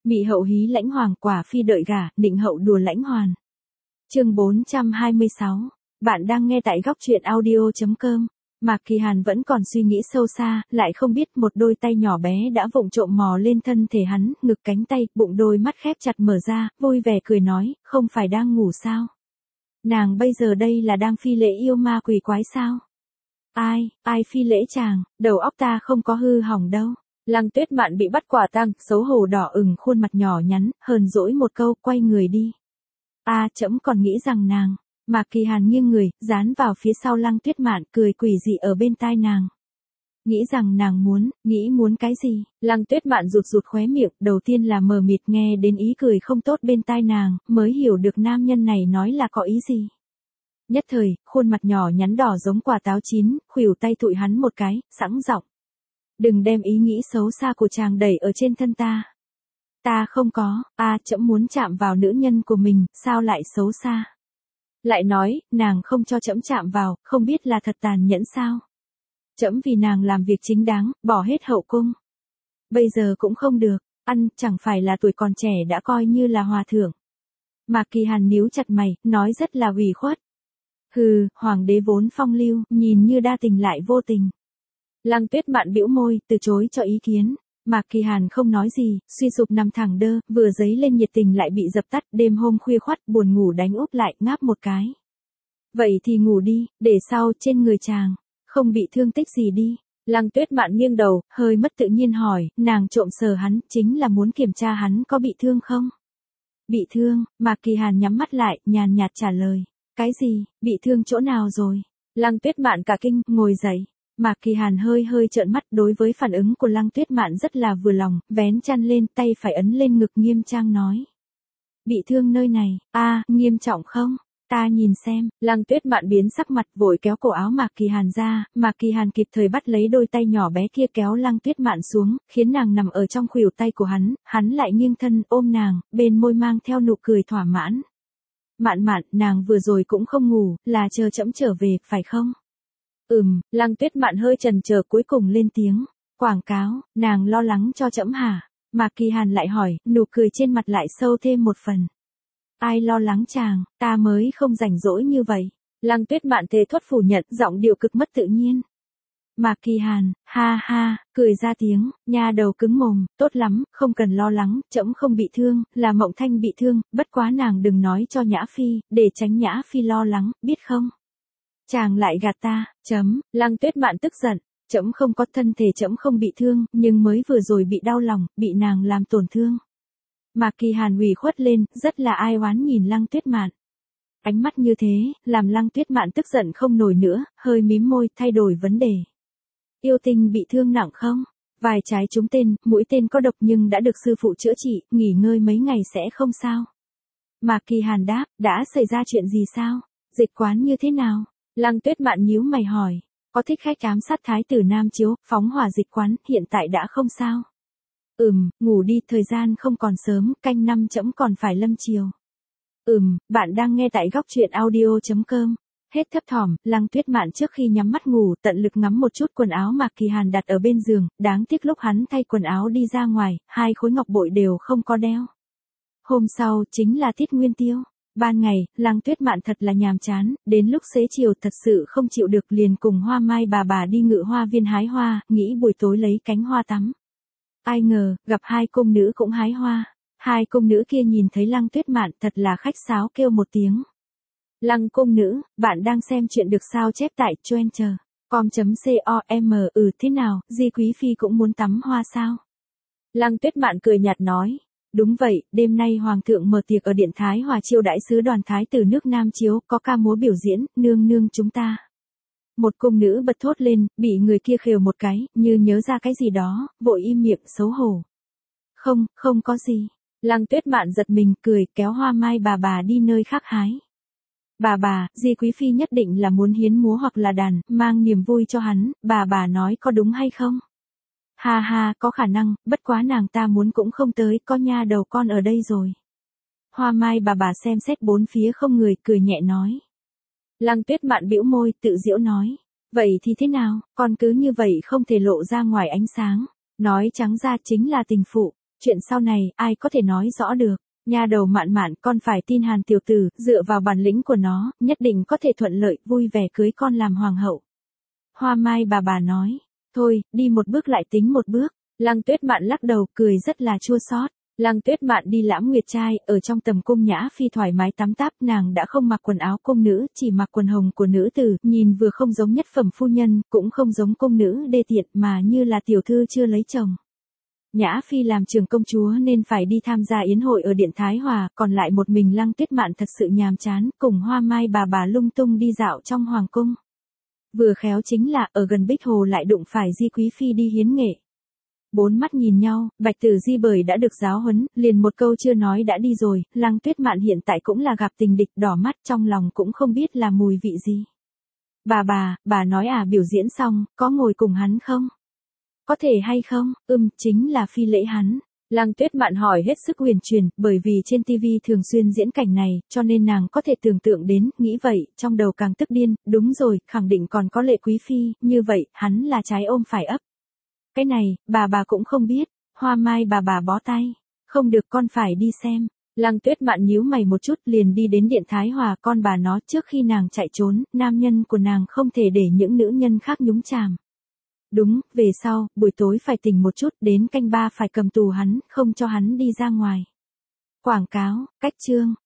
Mị hậu hí lãnh hoàng, quả phi đợi gả, định hậu đùa lãnh hoàn. Chương 426. Bạn đang nghe tại góc truyện audio.com. Mạc Kỳ Hàn vẫn còn suy nghĩ sâu xa, lại không biết một đôi tay nhỏ bé đã vụng trộm mò lên thân thể hắn, ngực cánh tay, bụng đôi mắt khép chặt mở ra, vui vẻ cười nói, không phải đang ngủ sao? Nàng bây giờ đây là đang phi lễ yêu ma quỷ quái sao? Ai phi lễ chàng, đầu óc ta không có hư hỏng đâu. Lăng Tuyết Mạn bị bắt quả tang, xấu hổ đỏ ửng khuôn mặt nhỏ nhắn, hờn dỗi một câu, quay người đi. Trẫm còn nghĩ rằng nàng. Mạc Kỳ Hàn nghiêng người, dán vào phía sau Lăng Tuyết Mạn, cười quỷ dị ở bên tai nàng. Nghĩ rằng nàng muốn cái gì? Lăng Tuyết Mạn rụt khóe miệng, đầu tiên là mờ mịt nghe đến ý cười không tốt bên tai nàng, mới hiểu được nam nhân này nói là có ý gì. Nhất thời, khuôn mặt nhỏ nhắn đỏ giống quả táo chín, khuỷu tay tụi hắn một cái, sẵn giọng. Đừng đem ý nghĩ xấu xa của chàng đẩy ở trên thân ta. Ta không có, trẫm muốn chạm vào nữ nhân của mình, sao lại xấu xa? Lại nói, nàng không cho trẫm chạm vào, không biết là thật tàn nhẫn sao? Trẫm vì nàng làm việc chính đáng, bỏ hết hậu cung. Bây giờ cũng không được, chẳng phải là tuổi còn trẻ đã coi như là hòa thượng. Mạc Kỳ Hàn níu chặt mày, nói rất là ủy khuất. Hừ, hoàng đế vốn phong lưu, nhìn như đa tình lại vô tình. Lăng Tuyết Mạn bĩu môi, từ chối cho ý kiến. Mạc Kỳ Hàn không nói gì, suy sụp nằm thẳng đơ, vừa dấy lên nhiệt tình lại bị dập tắt, đêm hôm khuya khoắt, buồn ngủ đánh úp lại, ngáp một cái. Vậy thì ngủ đi, để sau, trên người chàng, không bị thương tích gì đi. Lăng Tuyết Mạn nghiêng đầu, hơi mất tự nhiên hỏi, nàng trộm sờ hắn, chính là muốn kiểm tra hắn có bị thương không? Bị thương, Mạc Kỳ Hàn nhắm mắt lại, nhàn nhạt trả lời. Cái gì, bị thương chỗ nào rồi? Lăng Tuyết Mạn cả kinh, ngồi dậy. Mạc Kỳ Hàn hơi trợn mắt, đối với phản ứng của Lăng Tuyết Mạn rất là vừa lòng, vén chăn lên, tay phải ấn lên ngực nghiêm trang nói. Bị thương nơi này, nghiêm trọng không? Ta nhìn xem. Lăng Tuyết Mạn biến sắc mặt, vội kéo cổ áo Mạc Kỳ Hàn ra, Mạc Kỳ Hàn kịp thời bắt lấy đôi tay nhỏ bé kia kéo Lăng Tuyết Mạn xuống, khiến nàng nằm ở trong khuỷu tay của hắn lại nghiêng thân ôm nàng, bên môi mang theo nụ cười thỏa mãn. Mạn, nàng vừa rồi cũng không ngủ, là chờ trẫm trở về, phải không? Lăng Tuyết Mạn hơi chần chờ cuối cùng lên tiếng. Quảng cáo, nàng lo lắng cho trẫm hả? Mạc Kỳ Hàn lại hỏi, nụ cười trên mặt lại sâu thêm một phần. Ai lo lắng chàng, ta mới không rảnh rỗi như vậy. Lăng Tuyết Mạn thề thốt phủ nhận, giọng điệu cực mất tự nhiên. Mạc Kỳ Hàn, ha, cười ra tiếng, nha đầu cứng mồm, tốt lắm, không cần lo lắng, trẫm không bị thương, là Mộng Thanh bị thương, bất quá nàng đừng nói cho Nhã Phi, để tránh Nhã Phi lo lắng, biết không? Chàng lại gạt ta, Lăng Tuyết Mạn tức giận, trẫm không có thân thể, trẫm không bị thương, nhưng mới vừa rồi bị đau lòng, bị nàng làm tổn thương. Mạc Kỳ Hàn ủy khuất lên, rất là ai oán nhìn Lăng Tuyết Mạn. Ánh mắt như thế, làm Lăng Tuyết Mạn tức giận không nổi nữa, hơi mím môi, thay đổi vấn đề. Yêu Tinh bị thương nặng không? Vài trái trúng tên, mũi tên có độc nhưng đã được sư phụ chữa trị, nghỉ ngơi mấy ngày sẽ không sao. Mạc Kỳ Hàn đáp, đã xảy ra chuyện gì sao? Dịch quán như thế nào? Lăng Tuyết Mạn nhíu mày hỏi, có thích khách ám sát thái tử Nam Chiếu, phóng hỏa dịch quán, hiện tại đã không sao. Ngủ đi, thời gian không còn sớm, canh năm trẫm còn phải lâm chiều. Bạn đang nghe tại góc truyện audio.com. Hết thấp thỏm, Lăng Tuyết Mạn trước khi nhắm mắt ngủ, tận lực ngắm một chút quần áo Mạc Kỳ Hàn đặt ở bên giường, đáng tiếc lúc hắn thay quần áo đi ra ngoài, 2 khối ngọc bội đều không có đeo. Hôm sau, chính là tiết nguyên tiêu. Ban ngày, Lăng Tuyết Mạn thật là nhàm chán, đến lúc xế chiều thật sự không chịu được liền cùng Hoa Mai bà đi ngự hoa viên hái hoa, nghĩ buổi tối lấy cánh hoa tắm. Ai ngờ, gặp 2 cung nữ cũng hái hoa. 2 cung nữ kia nhìn thấy Lăng Tuyết Mạn thật là khách sáo kêu một tiếng. Lăng cung nữ, bạn đang xem chuyện được sao chép tại truyện.com. Thế nào, Di Quý Phi cũng muốn tắm hoa sao? Lăng Tuyết Mạn cười nhạt nói. Đúng vậy, đêm nay Hoàng thượng mở tiệc ở Điện Thái Hòa chiêu đãi sứ đoàn Thái tử nước Nam Chiếu, có ca múa biểu diễn, nương chúng ta. Một cung nữ bật thốt lên, bị người kia khều một cái, như nhớ ra cái gì đó, vội im miệng xấu hổ. Không có gì. Lăng Tuyết Mạn giật mình, cười, kéo Hoa Mai bà đi nơi khác hái. Bà, Di Quý Phi nhất định là muốn hiến múa hoặc là đàn, mang niềm vui cho hắn, bà nói có đúng hay không? Ha, có khả năng, bất quá nàng ta muốn cũng không tới, có nha đầu con ở đây rồi. Hoa Mai bà xem xét bốn phía không người, cười nhẹ nói. Lăng Tuyết Mạn bĩu môi, tự giễu nói. Vậy thì thế nào, con cứ như vậy không thể lộ ra ngoài ánh sáng. Nói trắng ra chính là tình phụ. Chuyện sau này, ai có thể nói rõ được. Nha đầu Mạn Mạn, con phải tin Hàn tiểu tử, dựa vào bản lĩnh của nó, nhất định có thể thuận lợi, vui vẻ cưới con làm hoàng hậu. Hoa Mai bà nói, thôi, đi một bước lại tính một bước. Lăng Tuyết Mạn lắc đầu, cười rất là chua xót. Lăng Tuyết Mạn đi lãm nguyệt trai, ở trong tầm cung nhã phi thoải mái tắm táp, nàng đã không mặc quần áo cung nữ, chỉ mặc quần hồng của nữ tử, nhìn vừa không giống nhất phẩm phu nhân, cũng không giống cung nữ đê tiện mà như là tiểu thư chưa lấy chồng. Nhã phi làm trưởng công chúa nên phải đi tham gia yến hội ở điện Thái Hòa, còn lại một mình Lăng Tuyết Mạn thật sự nhàm chán, cùng Hoa Mai bà lung tung đi dạo trong hoàng cung. Vừa khéo chính là ở gần Bích Hồ lại đụng phải Di Quý Phi đi hiến nghệ. Bốn mắt nhìn nhau, Bạch Tử Di bởi đã được giáo huấn, liền một câu chưa nói đã đi rồi. Lăng Tuyết Mạn hiện tại cũng là gặp tình địch, đỏ mắt, trong lòng cũng không biết là mùi vị gì. Bà nói biểu diễn xong, có ngồi cùng hắn không? Có thể hay không? Chính là phi lễ hắn. Lăng Tuyết Mạn hỏi hết sức huyền truyền, bởi vì trên TV thường xuyên diễn cảnh này, cho nên nàng có thể tưởng tượng đến, nghĩ vậy, trong đầu càng tức điên, đúng rồi, khẳng định còn có Lệ Quý Phi, như vậy, hắn là trái ôm phải ấp. Cái này, bà cũng không biết. Hoa Mai bà bó tay. Không được, con phải đi xem. Lăng Tuyết Mạn nhíu mày một chút, liền đi đến điện Thái Hòa, con bà nó, trước khi nàng chạy trốn, nam nhân của nàng không thể để những nữ nhân khác nhúng chàm. Đúng, về sau, buổi tối phải tỉnh một chút, đến canh 3 phải cầm tù hắn, không cho hắn đi ra ngoài. Quảng cáo, cách chương.